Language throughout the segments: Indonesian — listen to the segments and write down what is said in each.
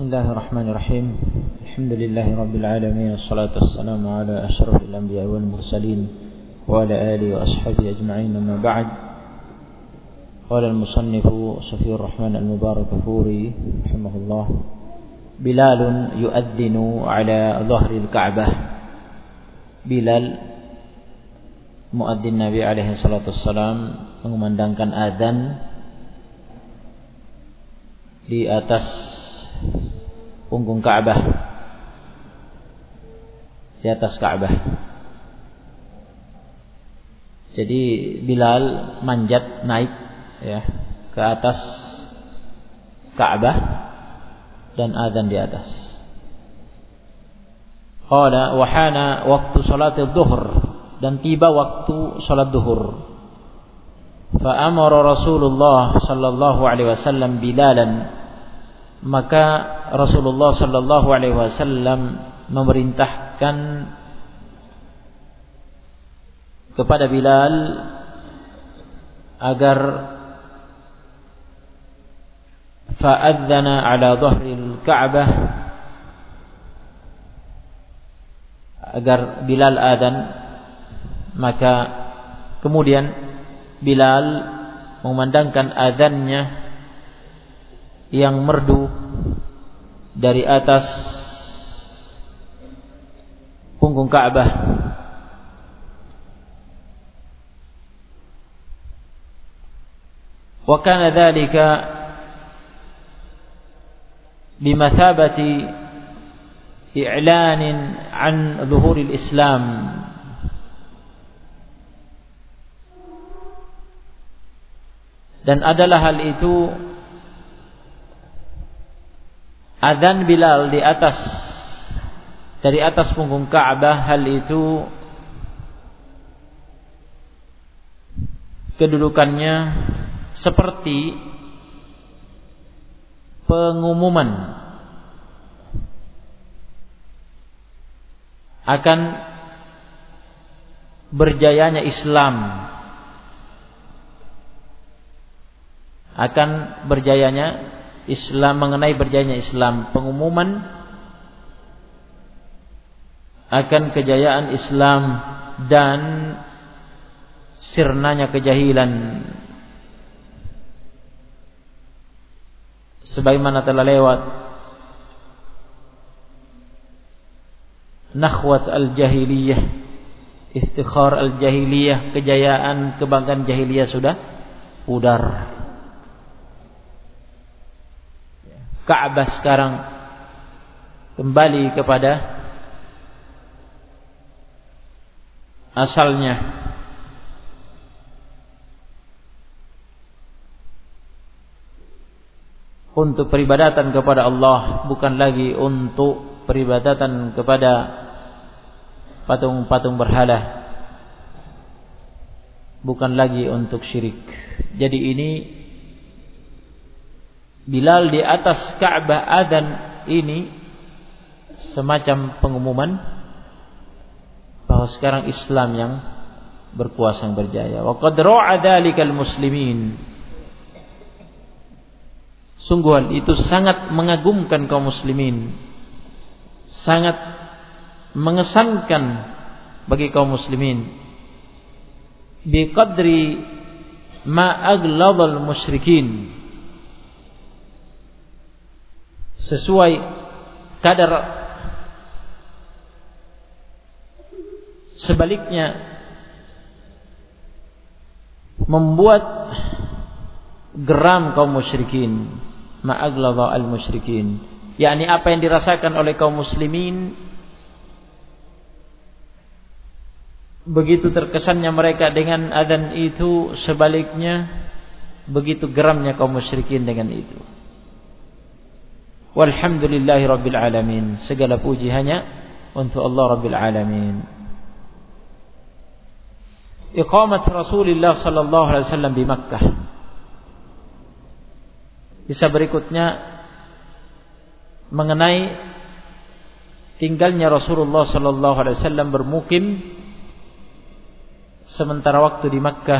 Bismillahirrahmanirrahim. Alhamdulillahirabbil alamin wassalatu wassalamu ala asyrafil anbiya'i wal mursalin wa ala alihi wa ashabihi ajma'in, amma ba'd. Qala al-musannifu Safiyur Rahman al-Mubarakfuri rahimahullah: Bilalun yu'adhdhinu ala dhahril Ka'bah. Bilal, muadzin Nabi alaihi salatu wassalam, mengumandangkan azan di atas punggung Ka'bah, di atas Ka'bah. Jadi Bilal manjat naik ke atas Ka'bah dan azan di atas. Qala wa hana waktu salat adh-dhuhr, dan tiba waktu salat zuhur. Fa amara Rasulullah sallallahu alaihi wasallam Bilalan, maka Rasulullah sallallahu alaihi wasallam memerintahkan kepada Bilal agar fa'adzana ala dhahril Ka'bah, agar Bilal adzan. Maka kemudian Bilal memandangkan adzannya yang merdu dari atas punggung Ka'bah. Wa kana dzalika bimathabati i'lanin an zuhuril Islam, dan adalah hal itu, azan Bilal di atas, dari atas punggung Ka'bah, hal itu kedudukannya seperti pengumuman akan berjayanya Islam, akan berjayanya Islam, mengenai berjayanya Islam, pengumuman akan kejayaan Islam dan sirnanya kejahilan, sebagaimana telah lewat nakhwat al-jahiliyah, iftikhar al-jahiliyah, kejayaan, kebanggaan jahiliyah sudah pudar. Ka'bah sekarang kembali kepada asalnya. Untuk peribadatan kepada Allah, bukan lagi untuk peribadatan kepada patung-patung berhala, bukan lagi untuk syirik. Jadi ini Bilal di atas Ka'bah adzan ini semacam pengumuman bahwa sekarang Islam yang berkuasa, yang berjaya. Wa qad ra'a dzalikal muslimin, sungguh hal itu sangat mengagumkan kaum muslimin, sangat mengesankan bagi kaum muslimin. Bi qadri ma aghladal musyrikin, sesuai kadar sebaliknya membuat geram kaum musyrikin, ma'aghladha al-musyrikin, yakni apa yang dirasakan oleh kaum muslimin, begitu terkesannya mereka dengan adzan itu, sebaliknya begitu geramnya kaum musyrikin dengan itu. Walhamdulillahi rabbil alamin, segala puji hanya untuk Allah rabbil alamin. Iqamat Rasulullah sallallahu alaihi wasallam di Makkah. Kisah berikutnya mengenai tinggalnya Rasulullah sallallahu alaihi wasallam bermukim sementara waktu di Makkah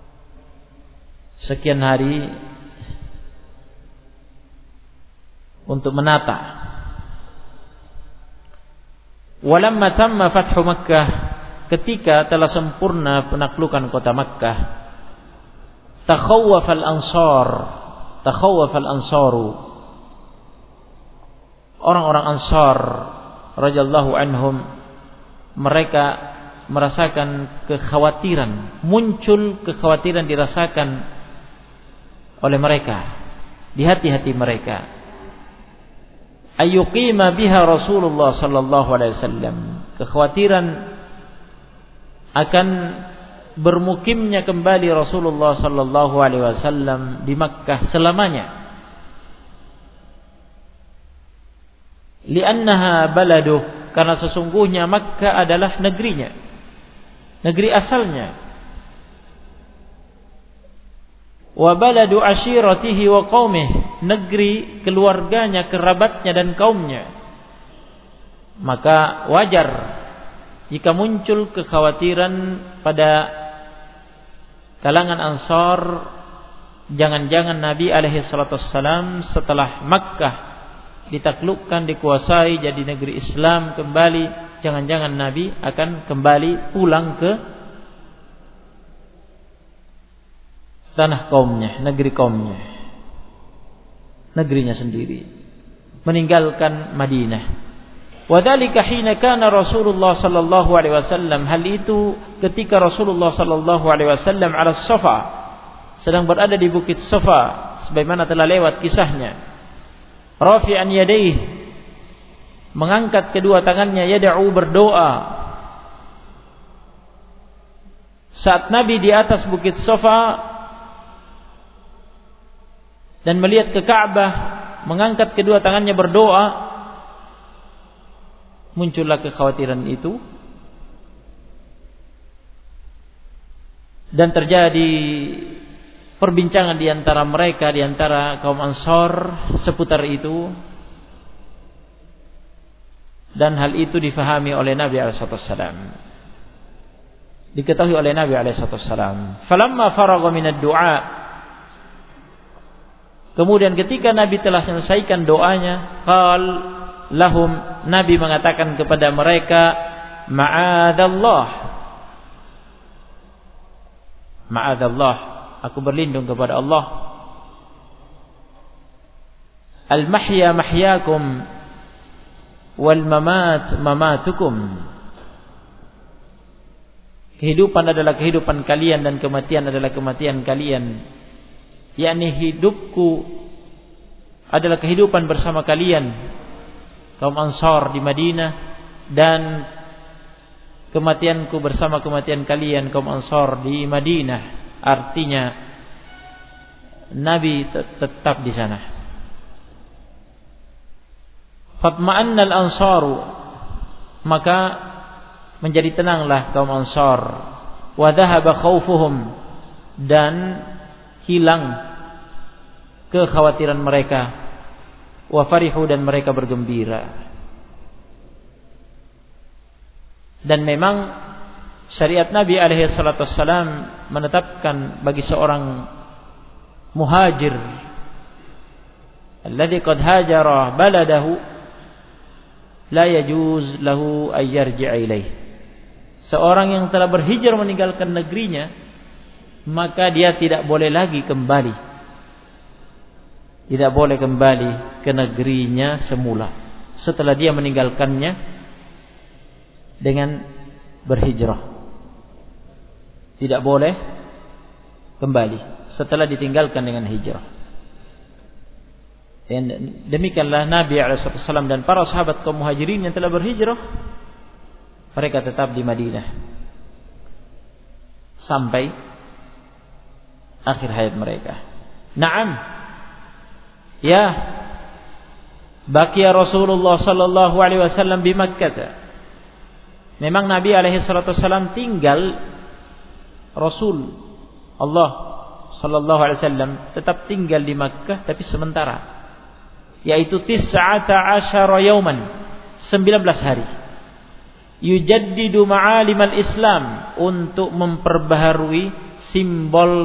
sekian hari untuk menata. Walamma tamma fathu Makkah, ketika telah sempurna penaklukan kota Makkah, takhawwafal ansaru, orang-orang Ansar radhiyallahu anhum, mereka merasakan kekhawatiran, muncul kekhawatiran dirasakan oleh mereka di hati-hati mereka. Ayyuqima biha Rasulullah sallallahu alaihi wasallam, kekhawatiran akan bermukimnya kembali Rasulullah sallallahu alaihi wasallam di Makkah selamanya. Li'annaha baladuh, karena sesungguhnya Makkah adalah negerinya, negeri asalnya. Wa baladu ashiratihi wa qaumih, negeri keluarganya, kerabatnya dan kaumnya. Maka wajar jika muncul kekhawatiran pada kalangan Ansar, jangan-jangan Nabi alaihi salatu wassalam setelah Makkah ditaklukkan, dikuasai, jadi negeri Islam kembali, jangan-jangan Nabi akan kembali pulang ke tanah kaumnya, negeri kaumnya, negerinya sendiri, meninggalkan Madinah. Wadzalika hina kana Rasulullah sallallahu alaihi wasallam, hal itu ketika Rasulullah sallallahu alaihi wasallam ala Safa, sedang berada di bukit Safa, sebagaimana telah lewat kisahnya. Rafi'an yadayhi, mengangkat kedua tangannya, yad'u, berdoa. Saat Nabi di atas bukit Safa dan melihat ke Ka'bah, mengangkat kedua tangannya berdoa, muncullah kekhawatiran itu dan terjadi perbincangan di antara mereka, di antara kaum Ansar seputar itu, dan hal itu difahami oleh Nabi SAW, diketahui oleh Nabi SAW. Falamma faragha minad du'a, kemudian ketika Nabi telah selesaikan doanya, qal lahum, Nabi mengatakan kepada mereka, ma'adallah, ma'adallah, aku berlindung kepada Allah. Al-mahya mahyakum wal mamat mamatukum, kehidupan adalah kehidupan kalian dan kematian adalah kematian kalian. Yakni hidupku adalah kehidupan bersama kalian, kaum Ansar di Madinah, dan kematianku bersama kematian kalian, kaum Ansar di Madinah. Artinya Nabi tetap di sana. Fatma'anna al-ansaru, maka menjadi tenanglah kaum Ansar. Wa dhahaba khawfuhum, dan hilang kekhawatiran mereka. Wa farihu, dan mereka bergembira. Dan memang syariat Nabi alaihi salatu wassalam menetapkan bagi seorang muhajir alladhi qad hajara baladahu la yajuz lahu ay yarji'a ilaih, seorang yang telah berhijrah meninggalkan negerinya, maka dia tidak boleh lagi kembali, tidak boleh kembali ke negerinya semula setelah dia meninggalkannya dengan berhijrah. Tidak boleh kembali setelah ditinggalkan dengan hijrah. Dan demikianlah Nabi SAW dan para sahabat kaum muhajirin yang telah berhijrah, mereka tetap di Madinah sampai akhir hayat mereka. Naam, ya, baqiya Rasulullah sallallahu alaihi wasallam di Makkah. Memang Nabi alaihi salatu wasallam tinggal, Rasul Allah sallallahu alaihi wasallam tetap tinggal di Makkah, tapi sementara, yaitu 19 yauman, 19 hari. Yujaddidu ma'alimal Islam, untuk memperbaharui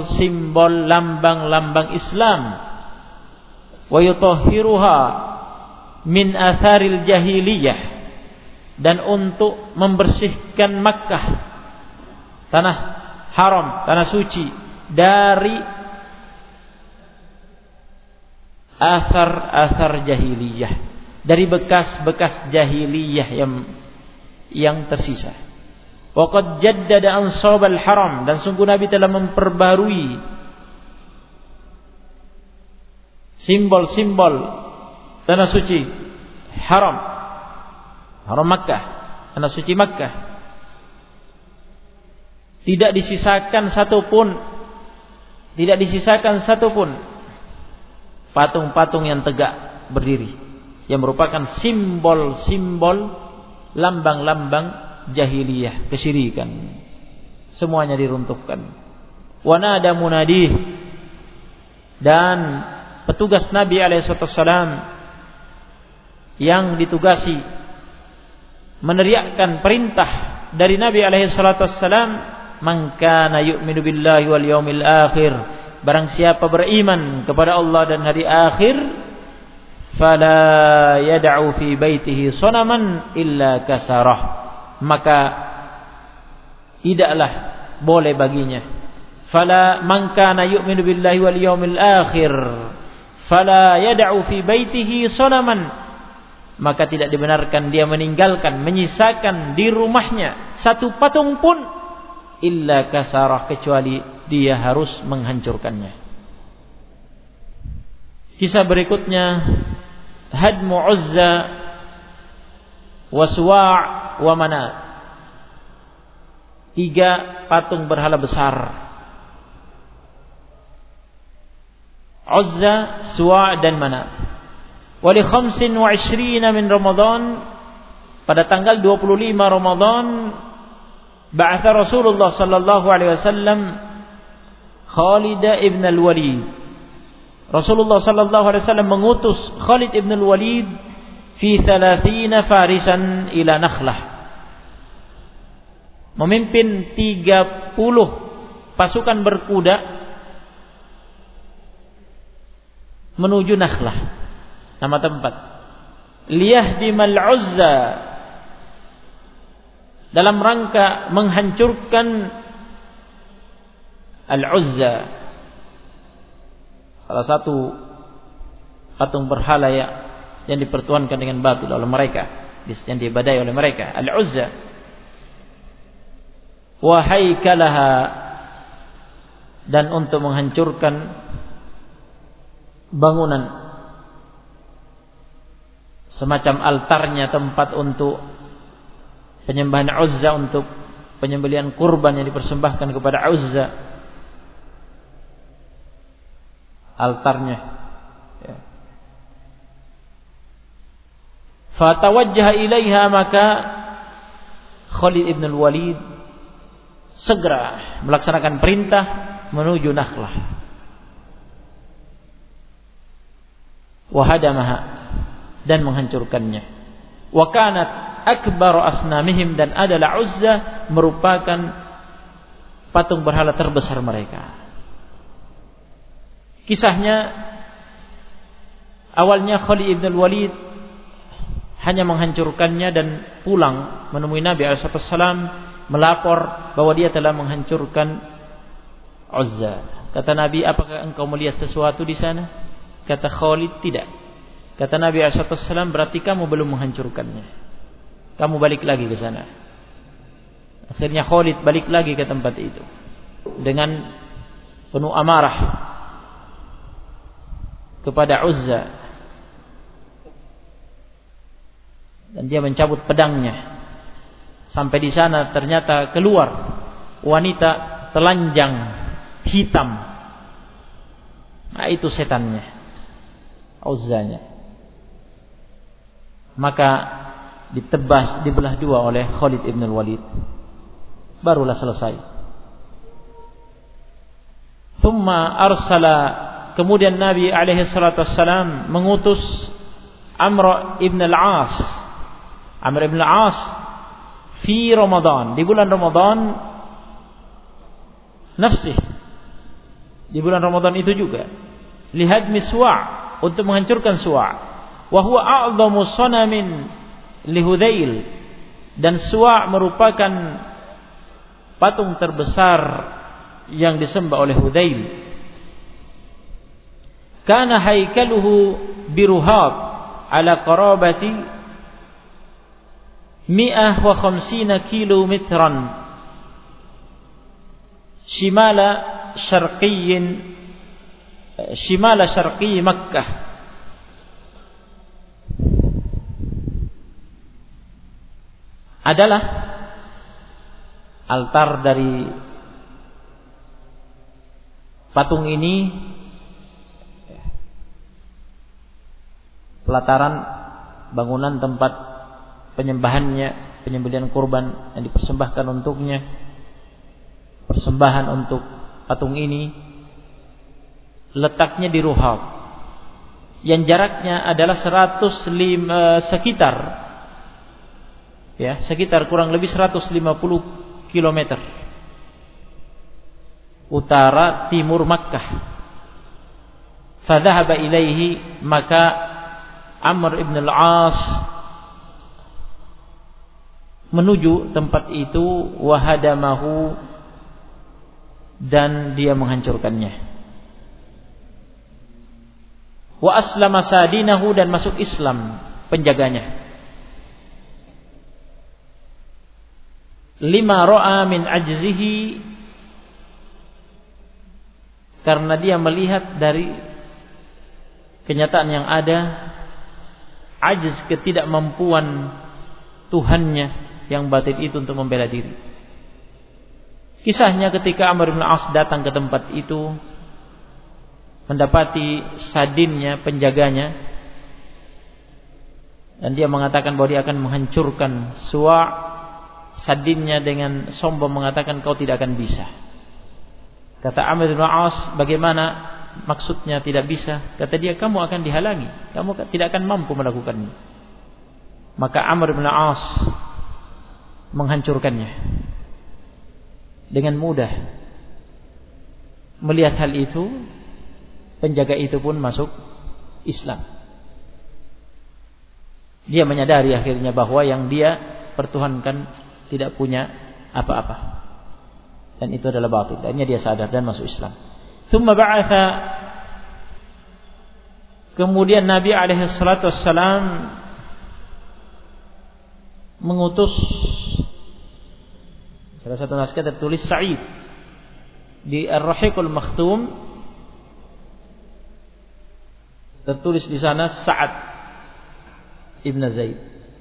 simbol-simbol lambang-lambang Islam. Wa yutahhiruha, min atharil jahiliyah, dan untuk membersihkan Makkah, tanah haram, tanah suci, dari athar jahiliyah, dari bekas-bekas jahiliyah yang tersisa. Waqad jaddada ansabal haram, dan sungguh Nabi telah memperbarui simbol-simbol tanah suci haram Makkah, tanah suci Makkah. Tidak disisakan satupun patung-patung yang tegak berdiri, yang merupakan simbol-simbol, lambang-lambang jahiliyah, kesyirikan. Semuanya diruntuhkan. Wa nada munadih, dan petugas Nabi alaihissalam yang ditugasi meneriakkan perintah dari Nabi alaihissalam, man kana yu'minu billahi wal yaumil akhir, barang siapa beriman kepada Allah dan hari akhir, fala yad'u fi baitihi sanaman illa kasarah, maka tidaklah boleh baginya, fala man kana yu'minu billahi wal yaumil akhir fala yad'u fi baitihi sanaman, maka tidak dibenarkan dia menyisakan di rumahnya satu patung pun, illa kasarah, kecuali dia harus menghancurkannya. Kisah berikutnya, hadmu Uzza wa Suwa' wa Manat, 3 patung berhala besar, Uzza, Suwa' dan Manat. Wa li 25 min Ramadan, pada tanggal 25 Ramadan, ba'atha Rasulullah sallallahu alaihi wasallam Khalid ibn al-Walid. Rasulullah sallallahu alaihi wasallam mengutus Khalid ibn al-Walid fi 30 farisan ila Nakhlah, memimpin 30 pasukan berkuda menuju Nakhlah, nama tempat. Liyahdimal Uzza, dalam rangka menghancurkan Al-Uzza, salah satu patung berhala yang dipertuhankan dengan batil oleh mereka, yang diibadahi oleh mereka, Al-Uzza. Wa haikalaha, dan untuk menghancurkan bangunan semacam altarnya, tempat untuk penyembahan Uzza, untuk penyembelihan kurban yang dipersembahkan kepada Uzza, altarnya. Fatawajjaha ilaiha, maka Khalid ibn al-Walid segera melaksanakan perintah menuju Nakhlah. Wahadamaha, dan menghancurkannya. Wa kanat akbar asnamihim, dan adalah Uzza merupakan patung berhala terbesar mereka. Kisahnya, awalnya Khalid ibn al-Walid hanya menghancurkannya dan pulang menemui Nabi SAW, melapor bahwa dia telah menghancurkan Uzza. Kata Nabi, apakah engkau melihat sesuatu di sana? Kata Khalid, tidak. Kata Nabi SAW, berarti kamu belum menghancurkannya. Kamu balik lagi ke sana. Akhirnya Khalid balik lagi ke tempat itu dengan penuh amarah kepada Uzza, dan dia mencabut pedangnya. Sampai di sana ternyata keluar wanita telanjang hitam. Nah, itu setannya, Uzzanya. Maka ditebas, dibelah dua oleh Khalid ibn al-Walid. Barulah selesai. Thumma arsala, kemudian Nabi alaihi salatu wassalam mengutus Amr ibn al-As. Amr ibn al-As fi Ramadan, di bulan Ramadan nafsih, di bulan Ramadan itu juga, lihadmi Suwa', untuk menghancurkan Suwa'. wa huwa a'dhamu sanamin li Hudzail, dan Suwa' merupakan patung terbesar yang disembah oleh Hudzail. Kana haikaluhu biruhab ala qarabati 150 kilometran shimala syarqi Makkah. Adalah altar dari patung ini, pelataran bangunan tempat penyembahannya, penyembelihan kurban yang dipersembahkan untuknya, persembahan untuk patung ini, letaknya di Ruhab, yang jaraknya adalah 105 sekitar kurang lebih 150 km utara timur Makkah. Fadhahaba ilaihi, maka Amr ibn al-As menuju tempat itu, wahadamahu, dan dia menghancurkannya. Wa aslama sadinahu, dan masuk Islam penjaganya. Lima ra'a min ajzihi, karena dia melihat dari kenyataan yang ada, ajiz, ketidakmampuan Tuhannya yang batin itu untuk membela diri. Kisahnya ketika Amr bin As datang ke tempat itu, mendapati sadinnya, penjaganya, dan dia mengatakan bahwa dia akan menghancurkan Suwa'. Sadinnya dengan sombong mengatakan, kau tidak akan bisa. Kata Amr bin As, bagaimana maksudnya tidak bisa? Kata dia, kamu akan dihalangi, kamu tidak akan mampu melakukannya. Maka Amr bin As menghancurkannya dengan mudah. Melihat hal itu, penjaga itu pun masuk Islam. Dia menyadari akhirnya bahwa yang dia pertuhankan tidak punya apa-apa, dan itu adalah batil. Akhirnya dia sadar dan masuk Islam. Thumma ba'atha, kemudian Nabi alaihi salatu wassalam mengutus, salah satu naskah tertulis Sa'id di Ar-Rahiqul Makhtum, tertulis di sana Sa'ad ibn Zaid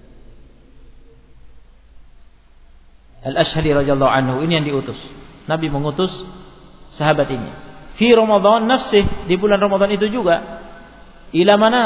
Al-Ashhari radhiyallahu anhu. Ini yang diutus. Nabi mengutus sahabat ini fi Ramadan nafsih, di bulan Ramadan itu juga. Ila mana?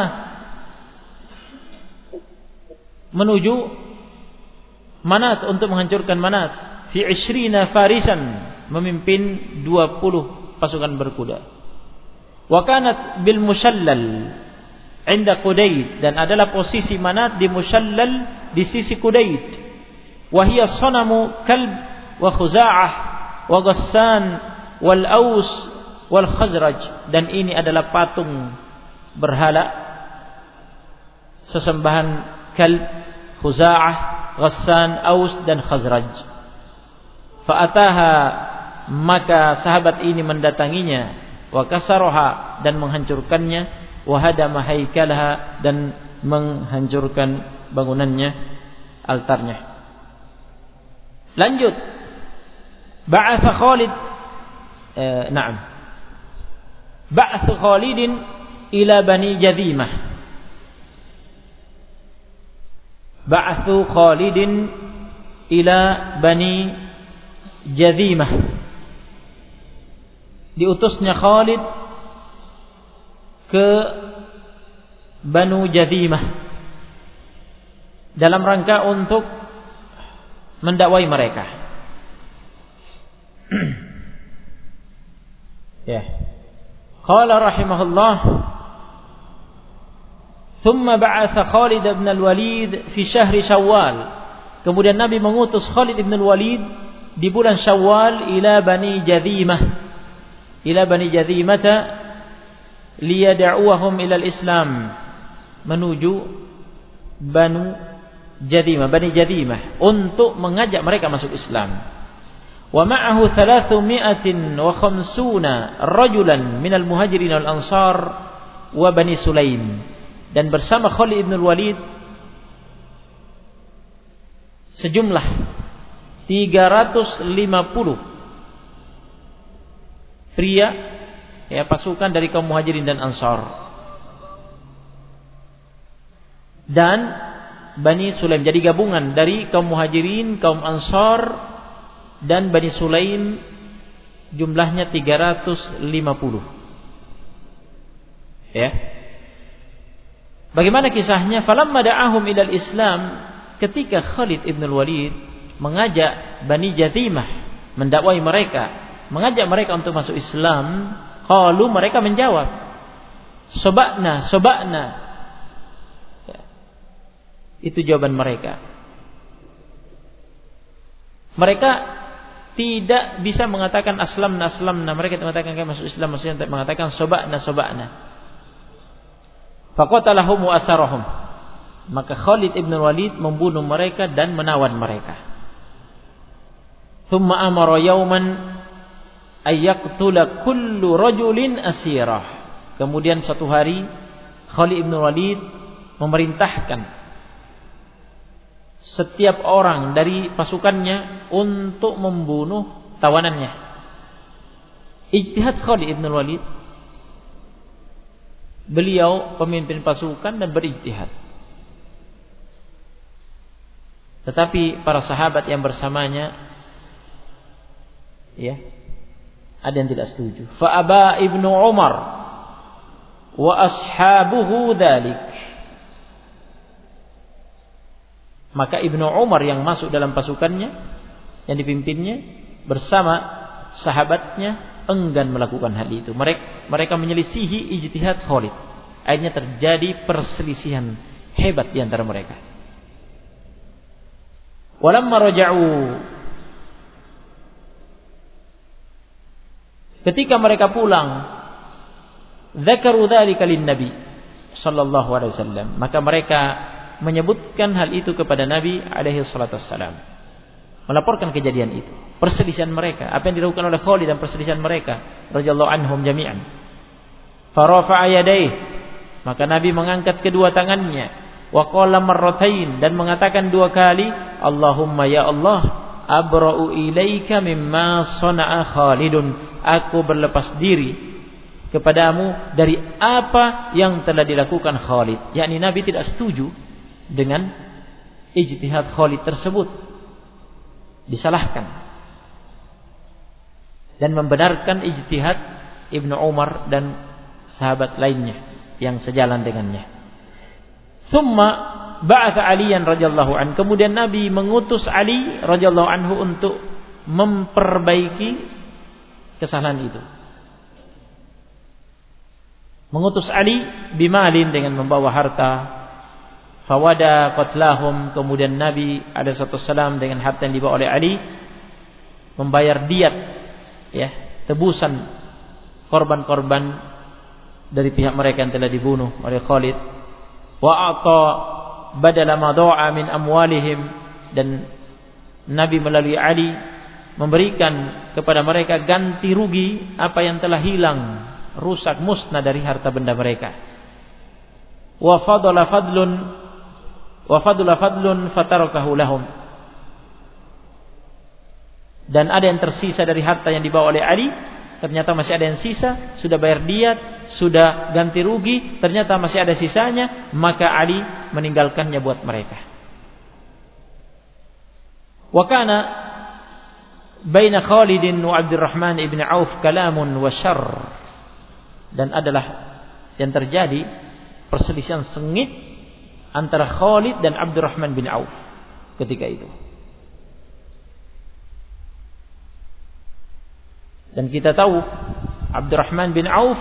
Menuju Manat, untuk menghancurkan Manat. Fi 20 farisan, memimpin 20 pasukan berkuda. Wa kanat bil mushallal inda Qudayd, dan adalah posisi Manat di Mushallal, di sisi Qudayd. Wahia sanamu kalb wa khuza'ah wa ghassan wal aus wal khazraj, dan ini adalah patung berhala sesembahan kalb, khuza'ah, ghassan, aus, dan khazraj. Fa'ataha, maka sahabat ini mendatanginya, wa kasaraha, dan menghancurkannya, wa hadama haikalaha, dan menghancurkan bangunannya, altarnya. Lanjut, ba'atha Khalid, ba'atha Khalidin ila Bani Jadhimah. Ba'athu Khalidin ila Bani Jadhimah. Diutusnya Khalid ke Banu Jadhimah dalam rangka untuk mendakwai mereka. Ya. Qala rahimahullah, thumma ba'atha Khalid ibn al-Walid fi syahri Syawal. Kemudian Nabi mengutus Khalid ibn al-Walid di bulan Syawal ila Bani Jadhimah, ila Bani Jadhimata liyad'uhum ila al-Islam, menuju Bani Jadimah untuk mengajak mereka masuk Islam. Wa ma'ahu 350 rajulan minal muhajirin wal ansar wa Bani Sulaim. Dan bersama Khalid ibn Walid sejumlah 350 pria, ya, pasukan dari kaum muhajirin dan ansar, dan Bani Sulaim. Jadi gabungan dari kaum muhajirin, kaum ansar, dan Bani Sulaim, jumlahnya 350. Ya. Bagaimana kisahnya? Falamma da'ahum ilal Islam, ketika Khalid ibn Walid mengajak Bani Jadimah, mendakwai mereka, mengajak mereka untuk masuk Islam, qalu, mereka menjawab, soba'na. Ya. Itu jawaban mereka. Mereka tidak bisa mengatakan aslamna. Mereka mengatakan kami masuk Islam, maksudnya mengatakan soba'na. Faqatalahum wa asarahum. Maka Khalid ibn Walid membunuh mereka dan menawan mereka. Thumma amara yawman ayyaqtula kullu rajulin asirah. Kemudian suatu hari Khalid ibn Walid memerintahkan setiap orang dari pasukannya untuk membunuh tawanannya. Ijtihad Khalid ibn Walid. Beliau pemimpin pasukan dan berijtihad. Tetapi para sahabat yang bersamanya, ya, ada yang tidak setuju. Fa aba Ibnu Umar wa ashabuhu dzalik. Maka Ibnu Umar yang masuk dalam pasukannya, yang dipimpinnya, bersama sahabatnya enggan melakukan hal itu. Mereka menyelisihi ijtihad Khalid. Akhirnya terjadi perselisihan hebat di antara mereka. Walamma raja'u, ketika mereka pulang, dzakaru dzalika lin-nabi sallallahu alaihi wasallam, maka mereka menyebutkan hal itu kepada Nabi alaihi salatu wassalam, melaporkan kejadian itu, perselisihan mereka, apa yang dilakukan oleh Khalid dan perselisihan mereka radhiyallahu anhum jami'an. Farafa'a yadayhi, maka Nabi mengangkat kedua tangannya, wa qala marratain, dan mengatakan dua kali, Allahumma ya Allah, abra'u ilaika mimma sana'a Khalidun, aku berlepas diri kepadamu dari apa yang telah dilakukan Khalid. Yakni Nabi tidak setuju dengan ijtihad Khalid tersebut, disalahkan, dan membenarkan ijtihad Ibnu Umar dan sahabat lainnya yang sejalan dengannya. Thumma ba'atha Aliyan radhiyallahu anhu, kemudian Nabi mengutus Ali radhiyallahu anhu untuk memperbaiki kesalahan itu. Mengutus Ali bimalin, dengan membawa harta. Fawada qatlahum, kemudian Nabi alaihi wasallam dengan harta yang dibawa oleh Ali membayar diat, ya, tebusan korban-korban dari pihak mereka yang telah dibunuh oleh Khalid. Wa ata badala ma da'a min amwalihim, dan Nabi melalui Ali memberikan kepada mereka ganti rugi apa yang telah hilang, rusak, musnah dari harta benda mereka. Wa fadala fadlun fatarakahu lahum, dan ada yang tersisa dari harta yang dibawa oleh Ali, ternyata masih ada yang sisa, sudah bayar diat, sudah ganti rugi, ternyata masih ada sisanya, maka Ali meninggalkannya buat mereka. Wa kana baina Khalidin wa Abdurrahman ibn Auf kalamun wa syarr, dan adalah yang terjadi perselisihan sengit antara Khalid dan Abdurrahman bin Auf ketika itu. Dan kita tahu Abdurrahman bin Auf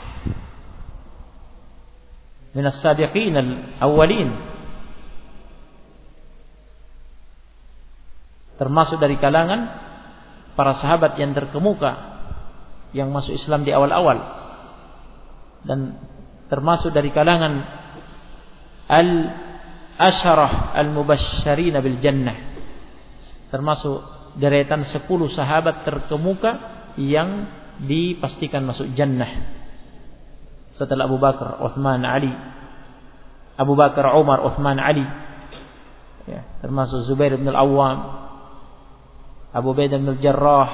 min as-sabiqin al-awwalin, termasuk dari kalangan para sahabat yang terkemuka yang masuk Islam di awal-awal, dan termasuk dari kalangan al-asyarah al-mubasysyirina bil jannah, termasuk deretan 10 sahabat terkemuka yang dipastikan masuk jannah setelah Abu Bakar, Uthman, Ali. Abu Bakar, Umar, Uthman, Ali, ya, termasuk Zubair bin Al-Awwam, Abu Ubaidah bin Al-Jarrah,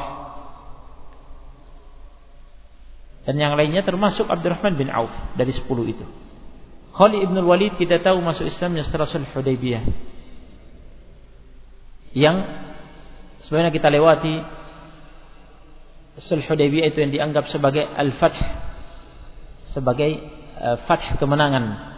dan yang lainnya, termasuk Abdurrahman bin Auf dari 10 itu. Khalid bin Walid kita tahu masuk Islamnya setelah Sulh Hudaybiyah, yang sebenarnya kita lewati. Sulh Hudaybiyah itu yang dianggap sebagai al-fath, sebagai fath, kemenangan,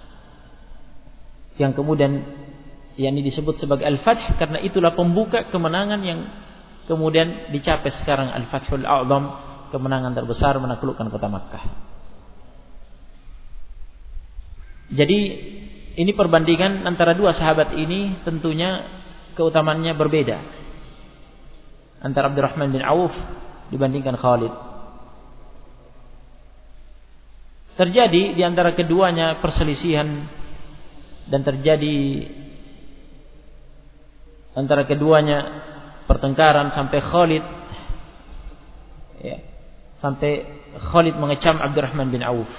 yang kemudian yang disebut sebagai al-fath karena itulah pembuka kemenangan yang kemudian dicapai sekarang, al-fathul a'zam, kemenangan terbesar menaklukkan kota Makkah. Jadi ini perbandingan antara dua sahabat ini, tentunya keutamaannya berbeda antara Abdurrahman bin Auf dibandingkan Khalid. Terjadi di antara keduanya perselisihan, dan terjadi antara keduanya pertengkaran sampai Khalid, ya, sampai Khalid mengecam Abdurrahman bin Auf.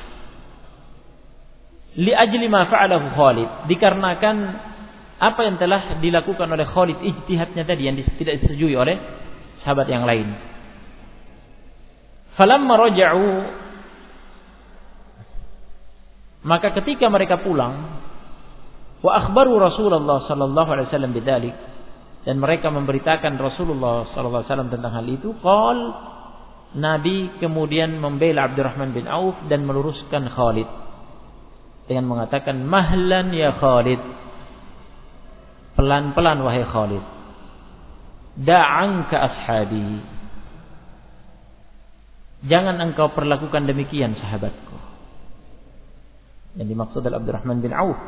Li ajli ma fa'alahu Khalid, dikarenakan apa yang telah dilakukan oleh Khalid, ijtihadnya tadi yang tidak disetujui oleh sahabat yang lain. Falamma raja'u, maka ketika mereka pulang, wa akhbaru Rasulullah sallallahu alaihi wasallam bidzalik, dan mereka memberitakan Rasulullah sallallahu alaihi wasallam tentang hal itu, qal, Nabi kemudian membela Abdurrahman bin Auf dan meluruskan Khalid dengan mengatakan, mahlan ya Khalid, pelan-pelan wahai Khalid, da'anka ashabi, jangan engkau perlakukan demikian sahabatku. Yang dimaksud adalah Abdurrahman bin Auf.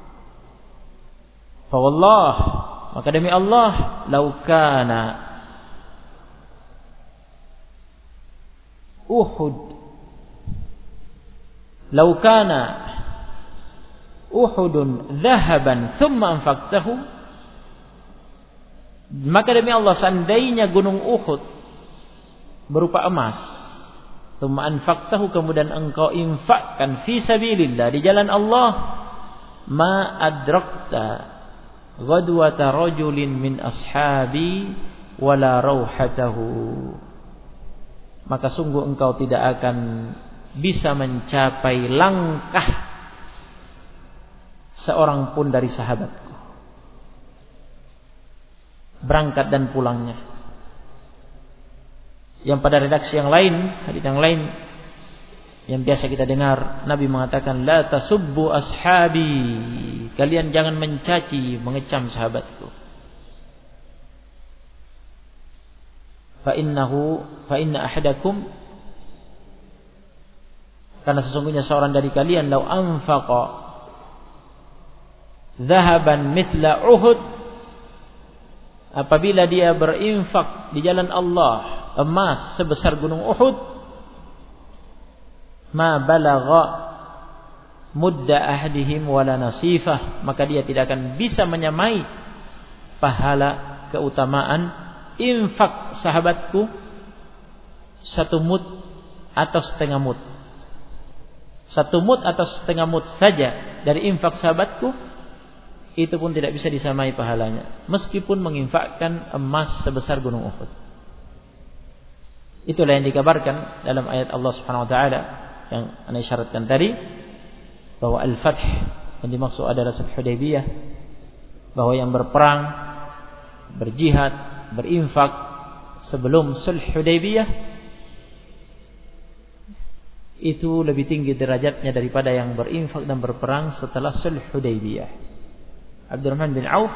Fa wallah, maka demi Allah, lau kana Uhud, lau kana Uhudun dhahaban thumma anfaqtahu, maka demi Allah, seandainya gunung Uhud berupa emas, thumma anfaqtahu, kemudian engkau infakkan fi sabilillah, di jalan Allah, ma adrakta ghadwata rajulin min ashabi wala rauhatahu, maka sungguh engkau tidak akan bisa mencapai langkah seorang pun dari sahabatku, berangkat dan pulangnya. Yang pada redaksi yang lain, hadits yang lain yang biasa kita dengar, Nabi mengatakan, la tasubbu ashabi, kalian jangan mencaci, mengecam sahabatku. Fa inna ahadakum, karena sesungguhnya seorang dari kalian, lau anfaqa dhahaban mithla Uhud, apabila dia berinfak di jalan Allah emas sebesar gunung Uhud, ma balagha mudda ahdihim wala nasifah, maka dia tidak akan bisa menyamai pahala keutamaan infak sahabatku satu mud atau setengah mud. Satu mud atau setengah mud saja dari infak sahabatku, itu pun tidak bisa disamai pahalanya, meskipun menginfakkan emas sebesar gunung Uhud. Itulah yang dikabarkan dalam ayat Allah Subhanahu wa taala yang ana isyaratkan tadi, bahwa al-fath yang dimaksud adalah Sulh Hudaybiyah, bahwa yang berperang, berjihad, berinfak sebelum Sulh Hudaybiyah itu lebih tinggi derajatnya daripada yang berinfak dan berperang setelah Sulh Hudaybiyah. Abdurrahman bin Auf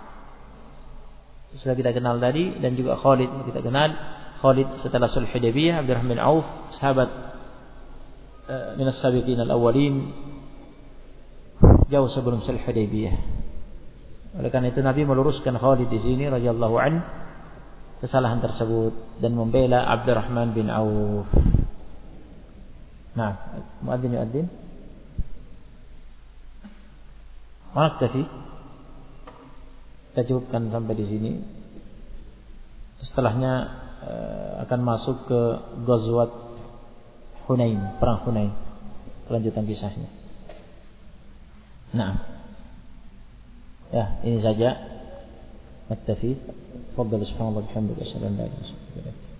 sudah kita kenal tadi, dan juga Khalid kita kenal. Khalid setelah Sulh Hudaybiyah, Abdurrahman bin Auf sahabat minas sabiqin al-awwalin, jauh sebelum Sulh Hudaybiyah. Oleh karena itu Nabi meluruskan Khalid di sini radhiyallahu an kesalahan tersebut dan membela Abdurrahman bin Auf. Nah, muadzin. Naktafi. Kita cukupkan sampai di sini. Setelahnya akan masuk ke Ghazwat Hunain, perang Hunain. Kelanjutan kisahnya. Nah. Ya, ini saja. Naktafi. Fadhal subhanallah bihamdihi asyhadu an la ilaha illa anta